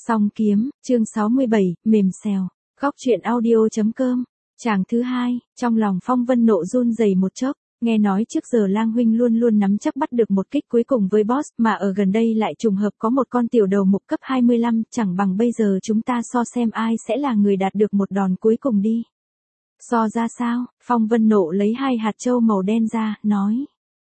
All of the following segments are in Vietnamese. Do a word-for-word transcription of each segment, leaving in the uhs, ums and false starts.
Song kiếm, chương sáu mươi bảy, mềm xèo. Góc truyện audio chấm com. Chàng thứ hai, trong lòng Phong Vân Nộ run rẩy một chốc, nghe nói trước giờ Lang huynh luôn luôn nắm chắc bắt được một kích cuối cùng với boss, mà ở gần đây lại trùng hợp có một con tiểu đầu mục cấp hai mươi lăm, chẳng bằng bây giờ chúng ta so xem ai sẽ là người đạt được một đòn cuối cùng đi. So ra sao? Phong Vân Nộ lấy hai hạt châu màu đen ra, nói.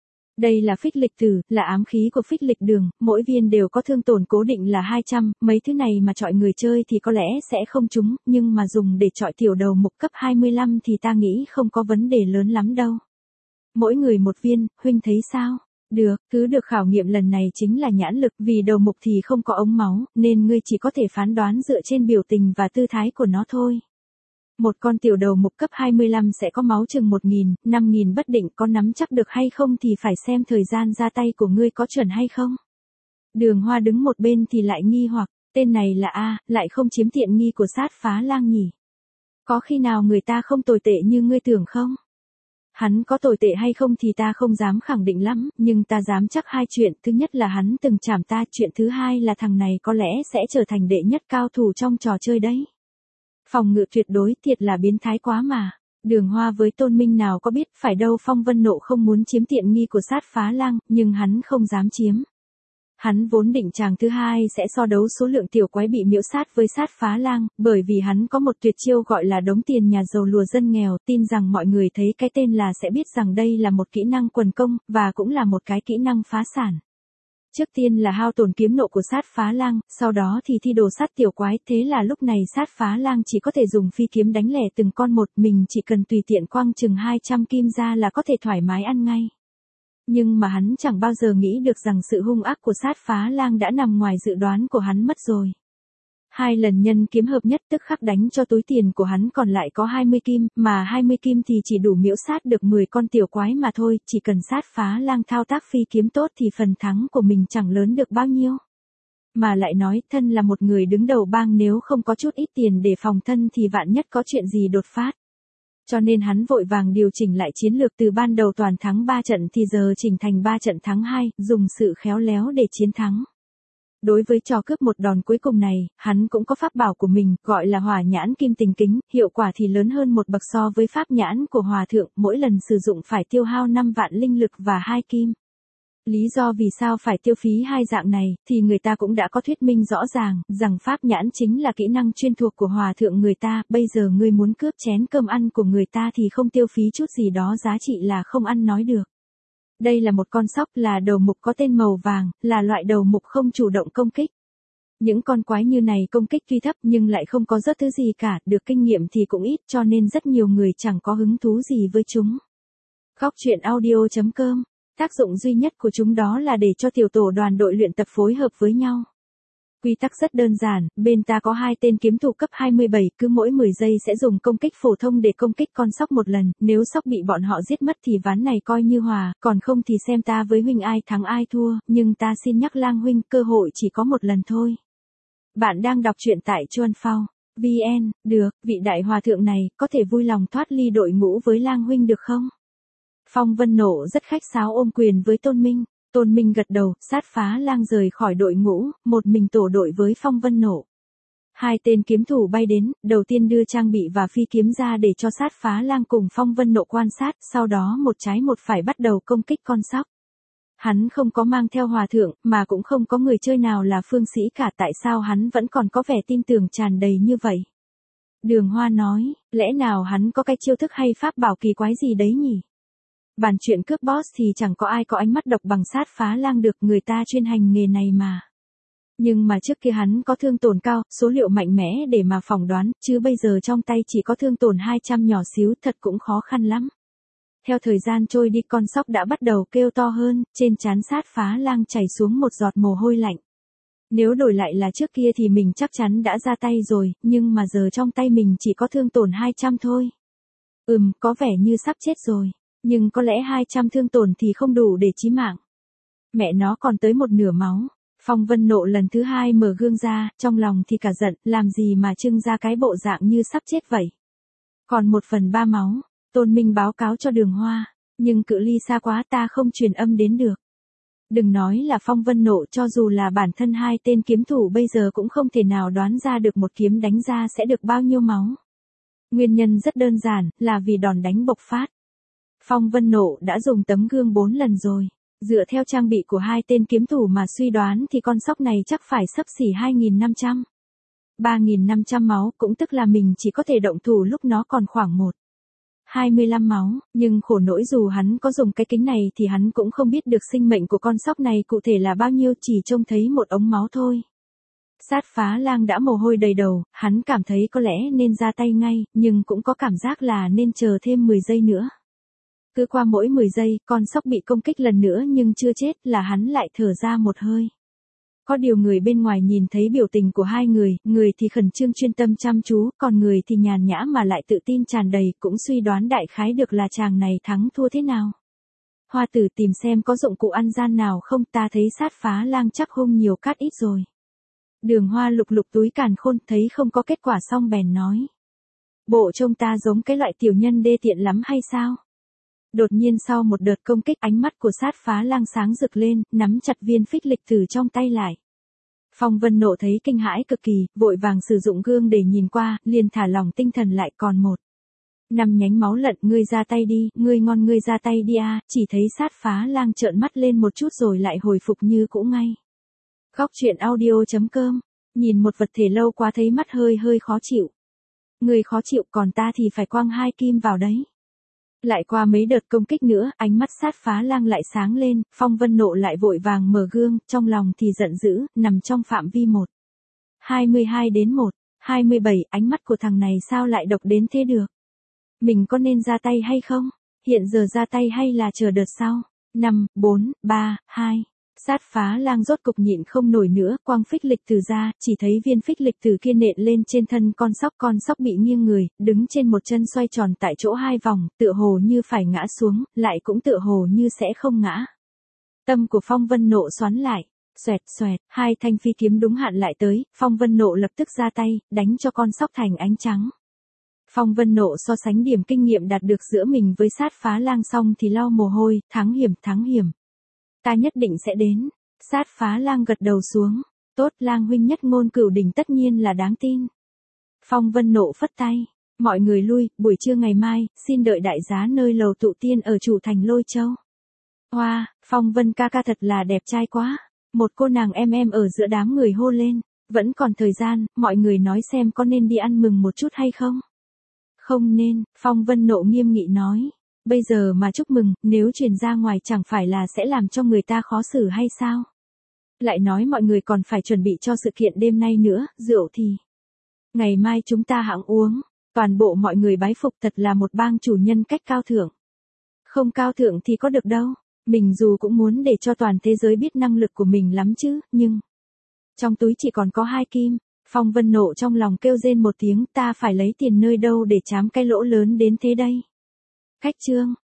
Đây là phích lịch tử, là ám khí của phích lịch đường, mỗi viên đều có thương tổn cố định là hai trăm, mấy thứ này mà chọi người chơi thì có lẽ sẽ không trúng, nhưng mà dùng để chọi tiểu đầu mục cấp hai mươi lăm thì ta nghĩ không có vấn đề lớn lắm đâu. Mỗi người một viên, huynh thấy sao? Được, thứ được khảo nghiệm lần này chính là nhãn lực, vì đầu mục thì không có ống máu, nên ngươi chỉ có thể phán đoán dựa trên biểu tình và tư thái của nó thôi. Một con tiểu đầu mục cấp hai mươi lăm sẽ có máu chừng một nghìn, năm nghìn bất định, có nắm chắc được hay không thì phải xem thời gian ra tay của ngươi có chuẩn hay không. Đường Hoa đứng một bên thì lại nghi hoặc, tên này là A, lại không chiếm tiện nghi của sát phá lang nhỉ. Có khi nào người ta không tồi tệ như ngươi tưởng không? Hắn có tồi tệ hay không thì ta không dám khẳng định lắm, nhưng ta dám chắc hai chuyện, thứ nhất là hắn từng chảm ta, chuyện thứ hai là thằng này có lẽ sẽ trở thành đệ nhất cao thủ trong trò chơi đấy. Phòng ngự tuyệt đối, thiệt là biến thái quá mà. Đường Hoa với Tôn Minh nào có biết, phải đâu Phong Vân Nộ không muốn chiếm tiện nghi của sát phá lang, nhưng hắn không dám chiếm. Hắn vốn định chàng thứ hai sẽ so đấu số lượng tiểu quái bị miễu sát với sát phá lang, bởi vì hắn có một tuyệt chiêu gọi là đống tiền nhà giàu lùa dân nghèo, tin rằng mọi người thấy cái tên là sẽ biết rằng đây là một kỹ năng quần công, và cũng là một cái kỹ năng phá sản. Trước tiên là hao tổn kiếm nộ của sát phá lang, sau đó thì thi đồ sát tiểu quái, thế là lúc này sát phá lang chỉ có thể dùng phi kiếm đánh lẻ từng con một, mình chỉ cần tùy tiện quăng chừng hai trăm kim ra là có thể thoải mái ăn ngay. Nhưng mà hắn chẳng bao giờ nghĩ được rằng sự hung ác của sát phá lang đã nằm ngoài dự đoán của hắn mất rồi. Hai lần nhân kiếm hợp nhất tức khắc đánh cho túi tiền của hắn còn lại có hai mươi kim, mà hai mươi kim thì chỉ đủ miễu sát được mười con tiểu quái mà thôi, chỉ cần sát phá lang thao tác phi kiếm tốt thì phần thắng của mình chẳng lớn được bao nhiêu. Mà lại nói, thân là một người đứng đầu bang, nếu không có chút ít tiền để phòng thân thì vạn nhất có chuyện gì đột phát. Cho nên hắn vội vàng điều chỉnh lại chiến lược, từ ban đầu toàn thắng ba trận thì giờ chỉnh thành ba trận thắng hai, dùng sự khéo léo để chiến thắng. Đối với trò cướp một đòn cuối cùng này, hắn cũng có pháp bảo của mình, gọi là hỏa nhãn kim tình kính, hiệu quả thì lớn hơn một bậc so với pháp nhãn của hòa thượng, mỗi lần sử dụng phải tiêu hao năm vạn linh lực và hai kim. Lý do vì sao phải tiêu phí hai dạng này, thì người ta cũng đã có thuyết minh rõ ràng, rằng pháp nhãn chính là kỹ năng chuyên thuộc của hòa thượng người ta, bây giờ ngươi muốn cướp chén cơm ăn của người ta thì không tiêu phí chút gì đó giá trị là không ăn nói được. Đây là một con sóc, là đầu mục có tên màu vàng, là loại đầu mục không chủ động công kích. Những con quái như này công kích tuy thấp nhưng lại không có rất thứ gì cả, được kinh nghiệm thì cũng ít, cho nên rất nhiều người chẳng có hứng thú gì với chúng. Góc truyện audio chấm com. Tác dụng duy nhất của chúng đó là để cho tiểu tổ đoàn đội luyện tập phối hợp với nhau. Quy tắc rất đơn giản, bên ta có hai tên kiếm thủ cấp hai mươi bảy, cứ mỗi mười giây sẽ dùng công kích phổ thông để công kích con sóc một lần, nếu sóc bị bọn họ giết mất thì ván này coi như hòa, còn không thì xem ta với huynh ai thắng ai thua, nhưng ta xin nhắc Lang huynh, cơ hội chỉ có một lần thôi. Bạn đang đọc truyện tại Chuan Phao vê en, được, vị đại hòa thượng này, có thể vui lòng thoát ly đội ngũ với Lang huynh được không? Phong Vân Nộ rất khách sáo ôm quyền với Tôn Minh. Tôn Minh gật đầu, sát phá lang rời khỏi đội ngũ, một mình tổ đội với Phong Vân Nộ. Hai tên kiếm thủ bay đến, đầu tiên đưa trang bị và phi kiếm ra để cho sát phá lang cùng Phong Vân Nộ quan sát, sau đó một trái một phải bắt đầu công kích con sóc. Hắn không có mang theo hòa thượng, mà cũng không có người chơi nào là phương sĩ cả, tại sao hắn vẫn còn có vẻ tin tưởng tràn đầy như vậy? Đường Hoa nói, lẽ nào hắn có cái chiêu thức hay pháp bảo kỳ quái gì đấy nhỉ? Bàn chuyện cướp boss thì chẳng có ai có ánh mắt độc bằng sát phá lang được, người ta chuyên hành nghề này mà. Nhưng mà trước kia hắn có thương tổn cao, số liệu mạnh mẽ để mà phỏng đoán, chứ bây giờ trong tay chỉ có thương tổn hai trăm nhỏ xíu, thật cũng khó khăn lắm. Theo thời gian trôi đi, con sóc đã bắt đầu kêu to hơn, trên trán sát phá lang chảy xuống một giọt mồ hôi lạnh. Nếu đổi lại là trước kia thì mình chắc chắn đã ra tay rồi, nhưng mà giờ trong tay mình chỉ có thương tổn hai trăm thôi. Ừm, có vẻ như sắp chết rồi. Nhưng có lẽ hai trăm thương tổn thì không đủ để chí mạng. Mẹ nó còn tới một nửa máu. Phong Vân Nộ lần thứ hai mở gương ra, trong lòng thì cả giận, làm gì mà trưng ra cái bộ dạng như sắp chết vậy. Còn một phần ba máu, Tôn Minh báo cáo cho Đường Hoa, nhưng cự ly xa quá ta không truyền âm đến được. Đừng nói là Phong Vân Nộ, cho dù là bản thân hai tên kiếm thủ bây giờ cũng không thể nào đoán ra được một kiếm đánh ra sẽ được bao nhiêu máu. Nguyên nhân rất đơn giản, là vì đòn đánh bộc phát. Phong Vân Nộ đã dùng tấm gương bốn lần rồi. Dựa theo trang bị của hai tên kiếm thủ mà suy đoán thì con sóc này chắc phải xấp xỉ hai nghìn năm trăm. ba nghìn năm trăm máu, cũng tức là mình chỉ có thể động thủ lúc nó còn khoảng một. hai mươi lăm máu, nhưng khổ nỗi dù hắn có dùng cái kính này thì hắn cũng không biết được sinh mệnh của con sóc này cụ thể là bao nhiêu, chỉ trông thấy một ống máu thôi. Sát Phá Lang đã mồ hôi đầy đầu, hắn cảm thấy có lẽ nên ra tay ngay, nhưng cũng có cảm giác là nên chờ thêm mười giây nữa. Cứ qua mỗi mười giây, con sóc bị công kích lần nữa nhưng chưa chết là hắn lại thở ra một hơi. Có điều người bên ngoài nhìn thấy biểu tình của hai người, người thì khẩn trương chuyên tâm chăm chú, còn người thì nhàn nhã mà lại tự tin tràn đầy, cũng suy đoán đại khái được là chàng này thắng thua thế nào. Hoa Tử tìm xem có dụng cụ ăn gian nào không, ta thấy Sát Phá Lang chắc hung nhiều cát ít rồi. Đường Hoa lục lục túi càn khôn, thấy không có kết quả xong bèn nói. Bộ trông ta giống cái loại tiểu nhân đê tiện lắm hay sao? Đột nhiên sau một đợt công kích, ánh mắt của Sát Phá Lang sáng rực lên, nắm chặt viên phích lịch tử trong tay lại. Phong Vân Nộ thấy kinh hãi cực kỳ, vội vàng sử dụng gương để nhìn qua, liền thả lỏng tinh thần lại. Còn một năm nhánh máu lận, ngươi ra tay đi, ngươi ngon ngươi ra tay đi a. Chỉ thấy Sát Phá Lang trợn mắt lên một chút rồi lại hồi phục như cũ ngay. Góc truyện audio chấm com, nhìn một vật thể lâu quá thấy mắt hơi hơi khó chịu. Ngươi khó chịu, còn ta thì phải quăng hai kim vào đấy. Lại qua mấy đợt công kích nữa, ánh mắt Sát Phá Lang lại sáng lên, Phong Vân Nộ lại vội vàng mở gương, trong lòng thì giận dữ, nằm trong phạm vi một. hai mươi hai đến một, hai mươi bảy, ánh mắt của thằng này sao lại độc đến thế được? Mình có nên ra tay hay không? Hiện giờ ra tay hay là chờ đợt sau? năm, bốn, ba, hai. Sát Phá Lang rốt cục nhịn không nổi nữa, quang phích lịch tử ra, chỉ thấy viên phích lịch tử kia nện lên trên thân con sóc, con sóc bị nghiêng người, đứng trên một chân xoay tròn tại chỗ hai vòng, tựa hồ như phải ngã xuống, lại cũng tựa hồ như sẽ không ngã. Tâm của Phong Vân Nộ xoắn lại, xoẹt xoẹt, hai thanh phi kiếm đúng hạn lại tới, Phong Vân Nộ lập tức ra tay, đánh cho con sóc thành ánh trắng. Phong Vân Nộ so sánh điểm kinh nghiệm đạt được giữa mình với Sát Phá Lang xong thì lau mồ hôi, thắng hiểm, thắng hiểm. Ta nhất định sẽ đến. Sát Phá Lang gật đầu xuống. Tốt, Lang huynh nhất ngôn cửu đỉnh tất nhiên là đáng tin. Phong Vân Nộ phất tay. Mọi người lui, buổi trưa ngày mai, xin đợi đại giá nơi lầu tụ tiên ở chủ thành Lôi Châu. Hoa, wow, Phong Vân ca ca thật là đẹp trai quá. Một cô nàng em em ở giữa đám người hô lên. Vẫn còn thời gian, mọi người nói xem có nên đi ăn mừng một chút hay không? Không nên, Phong Vân Nộ nghiêm nghị nói. Bây giờ mà chúc mừng, nếu truyền ra ngoài chẳng phải là sẽ làm cho người ta khó xử hay sao? Lại nói mọi người còn phải chuẩn bị cho sự kiện đêm nay nữa, rượu thì ngày mai chúng ta hãng uống. Toàn bộ mọi người bái phục, thật là một bang chủ nhân cách cao thượng. Không cao thượng thì có được đâu, mình dù cũng muốn để cho toàn thế giới biết năng lực của mình lắm chứ, nhưng trong túi chỉ còn có hai kim. Phong Vân Nộ trong lòng kêu rên một tiếng, ta phải lấy tiền nơi đâu để trám cái lỗ lớn đến thế đây. Khách chương